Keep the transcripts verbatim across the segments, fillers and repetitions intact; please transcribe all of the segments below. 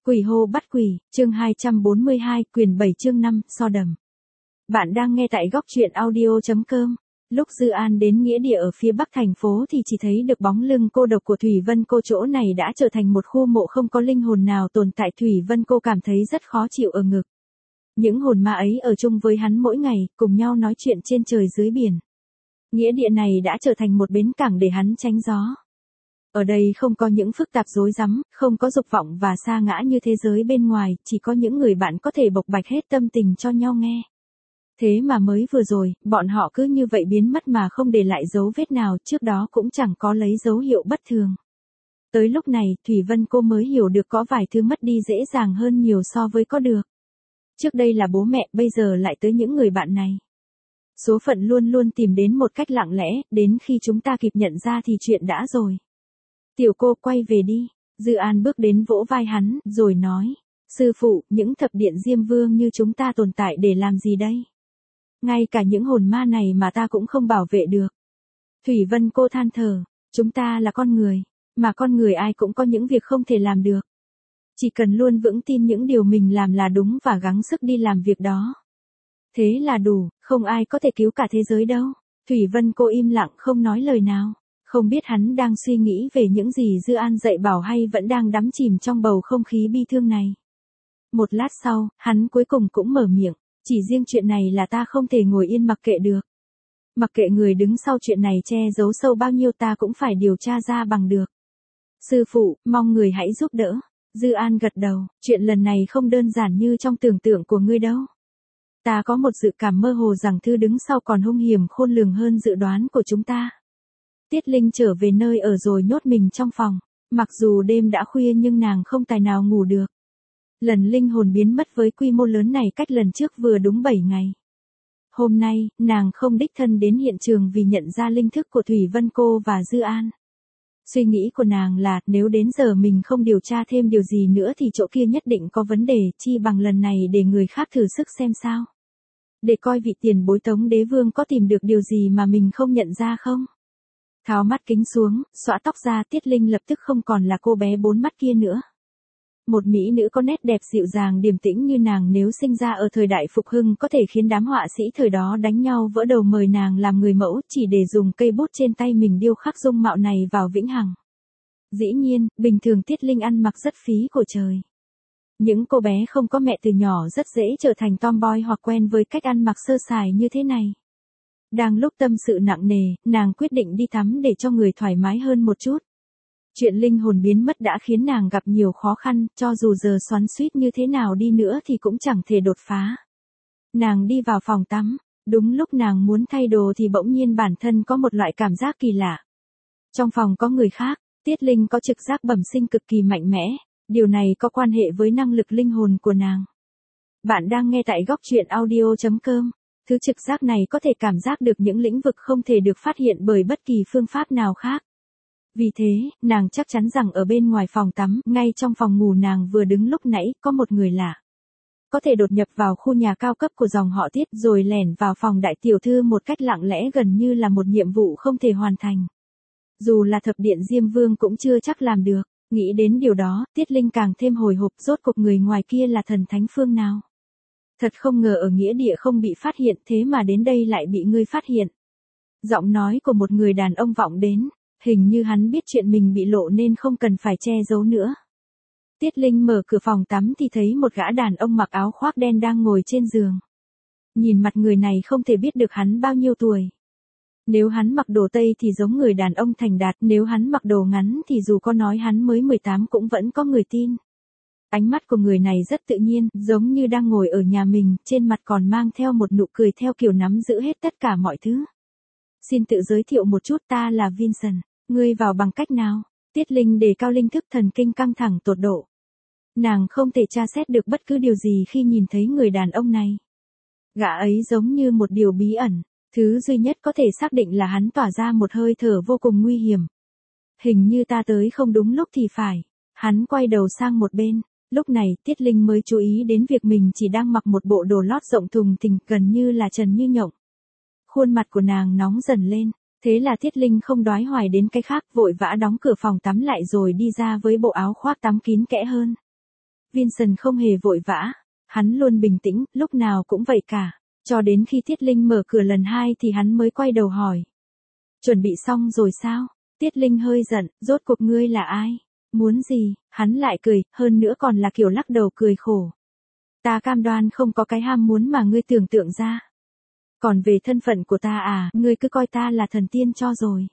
Quỷ hô bắt quỷ, chương hai trăm bốn mươi hai, quyền bảy chương năm, so đầm. Bạn đang nghe tại góc truyện audio chấm com. Lúc Dư An đến nghĩa địa ở phía bắc thành phố thì chỉ thấy được bóng lưng cô độc của Thủy Vân Cô, chỗ này đã trở thành một khu mộ không có linh hồn nào tồn tại. Thủy Vân Cô cảm thấy rất khó chịu ở ngực. Những hồn ma ấy ở chung với hắn mỗi ngày, cùng nhau nói chuyện trên trời dưới biển. Nghĩa địa này đã trở thành một bến cảng để hắn tránh gió. Ở đây không có những phức tạp rối rắm, không có dục vọng và sa ngã như thế giới bên ngoài, chỉ có những người bạn có thể bộc bạch hết tâm tình cho nhau nghe. Thế mà mới vừa rồi, bọn họ cứ như vậy biến mất mà không để lại dấu vết nào, trước đó cũng chẳng có lấy dấu hiệu bất thường. Tới lúc này, Thủy Vân Cô mới hiểu được có vài thứ mất đi dễ dàng hơn nhiều so với có được. Trước đây là bố mẹ, bây giờ lại tới những người bạn này. Số phận luôn luôn tìm đến một cách lặng lẽ, đến khi chúng ta kịp nhận ra thì chuyện đã rồi. Tiểu Cô, quay về đi. Dư An bước đến vỗ vai hắn, rồi nói. Sư phụ, những thập điện Diêm Vương như chúng ta tồn tại để làm gì đây? Ngay cả những hồn ma này mà ta cũng không bảo vệ được. Thủy Vân Cô than thở. Chúng ta là con người, mà con người ai cũng có những việc không thể làm được. Chỉ cần luôn vững tin những điều mình làm là đúng và gắng sức đi làm việc đó. Thế là đủ, không ai có thể cứu cả thế giới đâu. Thủy Vân Cô im lặng không nói lời nào. Không biết hắn đang suy nghĩ về những gì Dư An dạy bảo hay vẫn đang đắm chìm trong bầu không khí bi thương này. Một lát sau, hắn cuối cùng cũng mở miệng. Chỉ riêng chuyện này là ta không thể ngồi yên mặc kệ được. Mặc kệ người đứng sau chuyện này che giấu sâu bao nhiêu, ta cũng phải điều tra ra bằng được. Sư phụ, mong người hãy giúp đỡ. Dư An gật đầu, chuyện lần này không đơn giản như trong tưởng tượng của ngươi đâu. Ta có một dự cảm mơ hồ rằng thứ đứng sau còn hung hiểm khôn lường hơn dự đoán của chúng ta. Tiết Linh trở về nơi ở rồi nhốt mình trong phòng. Mặc dù đêm đã khuya nhưng nàng không tài nào ngủ được. Lần linh hồn biến mất với quy mô lớn này cách lần trước vừa đúng bảy ngày. Hôm nay, nàng không đích thân đến hiện trường vì nhận ra linh thức của Thủy Vân Cô và Dư An. Suy nghĩ của nàng là nếu đến giờ mình không điều tra thêm điều gì nữa thì chỗ kia nhất định có vấn đề, chi bằng lần này để người khác thử sức xem sao. Để coi vị tiền bối Tống Đế Vương có tìm được điều gì mà mình không nhận ra không. Tháo mắt kính xuống, xõa tóc ra, Tiết Linh lập tức không còn là cô bé bốn mắt kia nữa. Một mỹ nữ có nét đẹp dịu dàng điềm tĩnh như nàng nếu sinh ra ở thời đại phục hưng có thể khiến đám họa sĩ thời đó đánh nhau vỡ đầu mời nàng làm người mẫu chỉ để dùng cây bút trên tay mình điêu khắc dung mạo này vào vĩnh hằng. Dĩ nhiên, bình thường Tiết Linh ăn mặc rất phí của trời. Những cô bé không có mẹ từ nhỏ rất dễ trở thành tomboy hoặc quen với cách ăn mặc sơ sài như thế này. Đang lúc tâm sự nặng nề, nàng quyết định đi tắm để cho người thoải mái hơn một chút. Chuyện linh hồn biến mất đã khiến nàng gặp nhiều khó khăn, cho dù giờ xoắn xuýt như thế nào đi nữa thì cũng chẳng thể đột phá. Nàng đi vào phòng tắm, đúng lúc nàng muốn thay đồ thì bỗng nhiên bản thân có một loại cảm giác kỳ lạ. Trong phòng có người khác, Tiết Linh có trực giác bẩm sinh cực kỳ mạnh mẽ, điều này có quan hệ với năng lực linh hồn của nàng. Bạn đang nghe tại góc truyện audio chấm com. Thứ trực giác này có thể cảm giác được những lĩnh vực không thể được phát hiện bởi bất kỳ phương pháp nào khác. Vì thế, nàng chắc chắn rằng ở bên ngoài phòng tắm, ngay trong phòng ngủ nàng vừa đứng lúc nãy, có một người lạ. Có thể đột nhập vào khu nhà cao cấp của dòng họ Tiết rồi lẻn vào phòng đại tiểu thư một cách lặng lẽ gần như là một nhiệm vụ không thể hoàn thành. Dù là thập điện Diêm Vương cũng chưa chắc làm được, nghĩ đến điều đó, Tiết Linh càng thêm hồi hộp, rốt cuộc người ngoài kia là thần thánh phương nào. Thật không ngờ ở nghĩa địa không bị phát hiện, thế mà đến đây lại bị ngươi phát hiện. Giọng nói của một người đàn ông vọng đến, hình như hắn biết chuyện mình bị lộ nên không cần phải che giấu nữa. Tiết Linh mở cửa phòng tắm thì thấy một gã đàn ông mặc áo khoác đen đang ngồi trên giường. Nhìn mặt người này không thể biết được hắn bao nhiêu tuổi. Nếu hắn mặc đồ tây thì giống người đàn ông thành đạt, nếu hắn mặc đồ ngắn thì dù có nói hắn mới mười tám cũng vẫn có người tin. Ánh mắt của người này rất tự nhiên, giống như đang ngồi ở nhà mình, trên mặt còn mang theo một nụ cười theo kiểu nắm giữ hết tất cả mọi thứ. Xin tự giới thiệu một chút, ta là Vincent, ngươi vào bằng cách nào? Tiết Linh đề cao linh thức, thần kinh căng thẳng tột độ. Nàng không thể tra xét được bất cứ điều gì khi nhìn thấy người đàn ông này. Gã ấy giống như một điều bí ẩn, thứ duy nhất có thể xác định là hắn tỏa ra một hơi thở vô cùng nguy hiểm. Hình như ta tới không đúng lúc thì phải. Hắn quay đầu sang một bên. Lúc này, Tiết Linh mới chú ý đến việc mình chỉ đang mặc một bộ đồ lót rộng thùng thình, gần như là trần như nhộng. Khuôn mặt của nàng nóng dần lên, thế là Tiết Linh không đoái hoài đến cái khác, vội vã đóng cửa phòng tắm lại rồi đi ra với bộ áo khoác tắm kín kẽ hơn. Vincent không hề vội vã, hắn luôn bình tĩnh, lúc nào cũng vậy cả. Cho đến khi Tiết Linh mở cửa lần hai thì hắn mới quay đầu hỏi. Chuẩn bị xong rồi sao? Tiết Linh hơi giận, rốt cuộc ngươi là ai? Muốn gì? Hắn lại cười, hơn nữa còn là kiểu lắc đầu cười khổ. Ta cam đoan không có cái ham muốn mà ngươi tưởng tượng ra. Còn về thân phận của ta à, ngươi cứ coi ta là thần tiên cho rồi.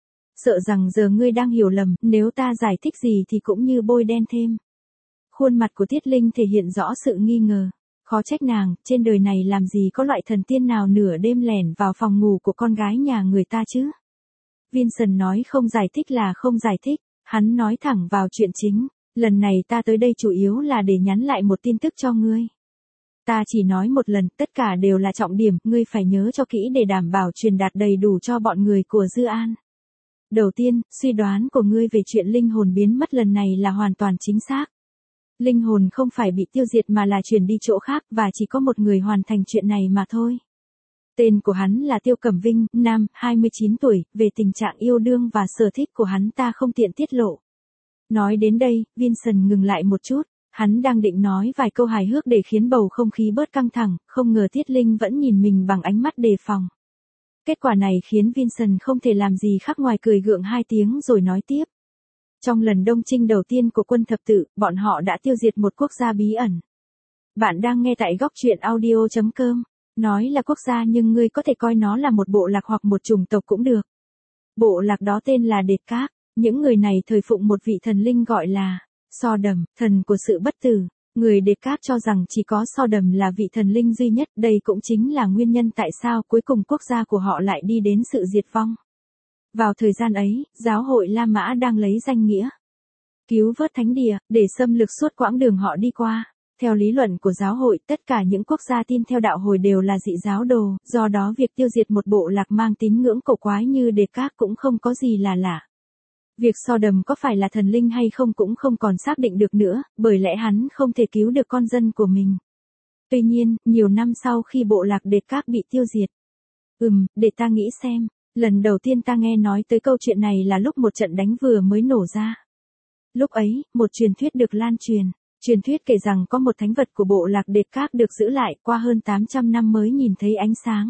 Sợ rằng giờ ngươi đang hiểu lầm, nếu ta giải thích gì thì cũng như bôi đen thêm. Khuôn mặt của Tiết Linh thể hiện rõ sự nghi ngờ. Khó trách nàng, trên đời này làm gì có loại thần tiên nào nửa đêm lẻn vào phòng ngủ của con gái nhà người ta chứ. Vincent nói không giải thích là không giải thích, hắn nói thẳng vào chuyện chính. Lần này ta tới đây chủ yếu là để nhắn lại một tin tức cho ngươi. Ta chỉ nói một lần, tất cả đều là trọng điểm, ngươi phải nhớ cho kỹ để đảm bảo truyền đạt đầy đủ cho bọn người của Dư An. Đầu tiên, suy đoán của ngươi về chuyện linh hồn biến mất lần này là hoàn toàn chính xác. Linh hồn không phải bị tiêu diệt mà là chuyển đi chỗ khác và chỉ có một người hoàn thành chuyện này mà thôi. Tên của hắn là Tiêu Cẩm Vinh, nam, hai mươi chín tuổi, về tình trạng yêu đương và sở thích của hắn ta không tiện tiết lộ. Nói đến đây, Vincent ngừng lại một chút, hắn đang định nói vài câu hài hước để khiến bầu không khí bớt căng thẳng, không ngờ Tiết Linh vẫn nhìn mình bằng ánh mắt đề phòng. Kết quả này khiến Vincent không thể làm gì khác ngoài cười gượng hai tiếng rồi nói tiếp. Trong lần đông chinh đầu tiên của quân thập tự, bọn họ đã tiêu diệt một quốc gia bí ẩn. Bạn đang nghe tại góc truyện audio chấm com. Nói là quốc gia nhưng ngươi có thể coi nó là một bộ lạc hoặc một chủng tộc cũng được. Bộ lạc đó tên là Đệt Các. Những người này thờ phụng một vị thần linh gọi là Sodom, thần của sự bất tử. Người Đệt Các cho rằng chỉ có Sodom là vị thần linh duy nhất, đây cũng chính là nguyên nhân tại sao cuối cùng quốc gia của họ lại đi đến sự diệt vong. Vào thời gian ấy, giáo hội La Mã đang lấy danh nghĩa cứu vớt thánh địa, để xâm lược suốt quãng đường họ đi qua. Theo lý luận của giáo hội, tất cả những quốc gia tin theo đạo hồi đều là dị giáo đồ, do đó việc tiêu diệt một bộ lạc mang tín ngưỡng cổ quái như Đệt Các cũng không có gì là lạ. Việc Sodom có phải là thần linh hay không cũng không còn xác định được nữa, bởi lẽ hắn không thể cứu được con dân của mình. Tuy nhiên, nhiều năm sau khi bộ lạc Đệt Các bị tiêu diệt. Ừm, để ta nghĩ xem, lần đầu tiên ta nghe nói tới câu chuyện này là lúc một trận đánh vừa mới nổ ra. Lúc ấy, một truyền thuyết được lan truyền. Truyền thuyết kể rằng có một thánh vật của bộ lạc Đệt Các được giữ lại qua hơn tám trăm năm mới nhìn thấy ánh sáng.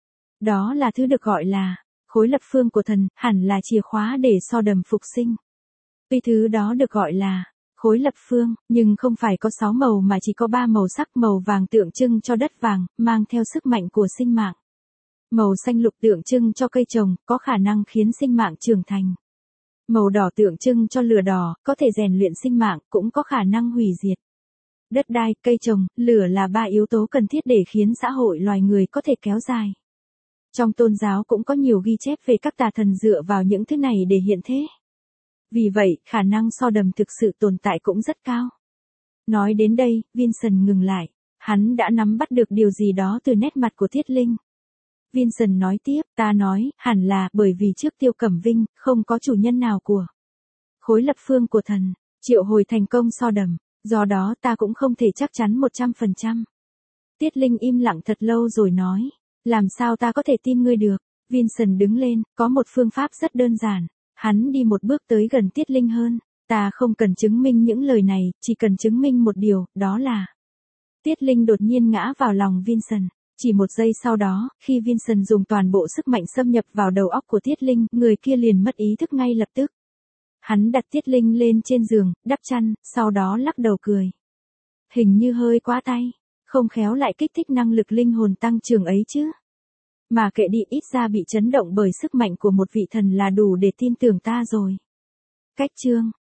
Đó là thứ được gọi là khối lập phương của thần, hẳn là chìa khóa để Sodom phục sinh. Tuy thứ đó được gọi là khối lập phương, nhưng không phải có sáu màu mà chỉ có ba màu sắc. Màu vàng tượng trưng cho đất vàng, mang theo sức mạnh của sinh mạng. Màu xanh lục tượng trưng cho cây trồng, có khả năng khiến sinh mạng trưởng thành. Màu đỏ tượng trưng cho lửa đỏ, có thể rèn luyện sinh mạng, cũng có khả năng hủy diệt. Đất đai, cây trồng, lửa là ba yếu tố cần thiết để khiến xã hội loài người có thể kéo dài. Trong tôn giáo cũng có nhiều ghi chép về các tà thần dựa vào những thứ này để hiện thế. Vì vậy, khả năng Sodom thực sự tồn tại cũng rất cao. Nói đến đây, Vincent ngừng lại. Hắn đã nắm bắt được điều gì đó từ nét mặt của Tiết Linh. Vincent nói tiếp, ta nói, hẳn là bởi vì trước Tiêu Cẩm Vinh, không có chủ nhân nào của khối lập phương của thần, triệu hồi thành công Sodom, do đó ta cũng không thể chắc chắn một trăm phần trăm. Tiết Linh im lặng thật lâu rồi nói, làm sao ta có thể tin ngươi được. Vincent đứng lên, có một phương pháp rất đơn giản. Hắn đi một bước tới gần Tiết Linh hơn, ta không cần chứng minh những lời này, chỉ cần chứng minh một điều, đó là. Tiết Linh đột nhiên ngã vào lòng Vincent. Chỉ một giây sau đó, khi Vincent dùng toàn bộ sức mạnh xâm nhập vào đầu óc của Tiết Linh, người kia liền mất ý thức ngay lập tức. Hắn đặt Tiết Linh lên trên giường, đắp chăn, sau đó lắc đầu cười. Hình như hơi quá tay, không khéo lại kích thích năng lực linh hồn tăng trưởng ấy chứ. Mà kệ đi, ít ra bị chấn động bởi sức mạnh của một vị thần là đủ để tin tưởng ta rồi. Cách chương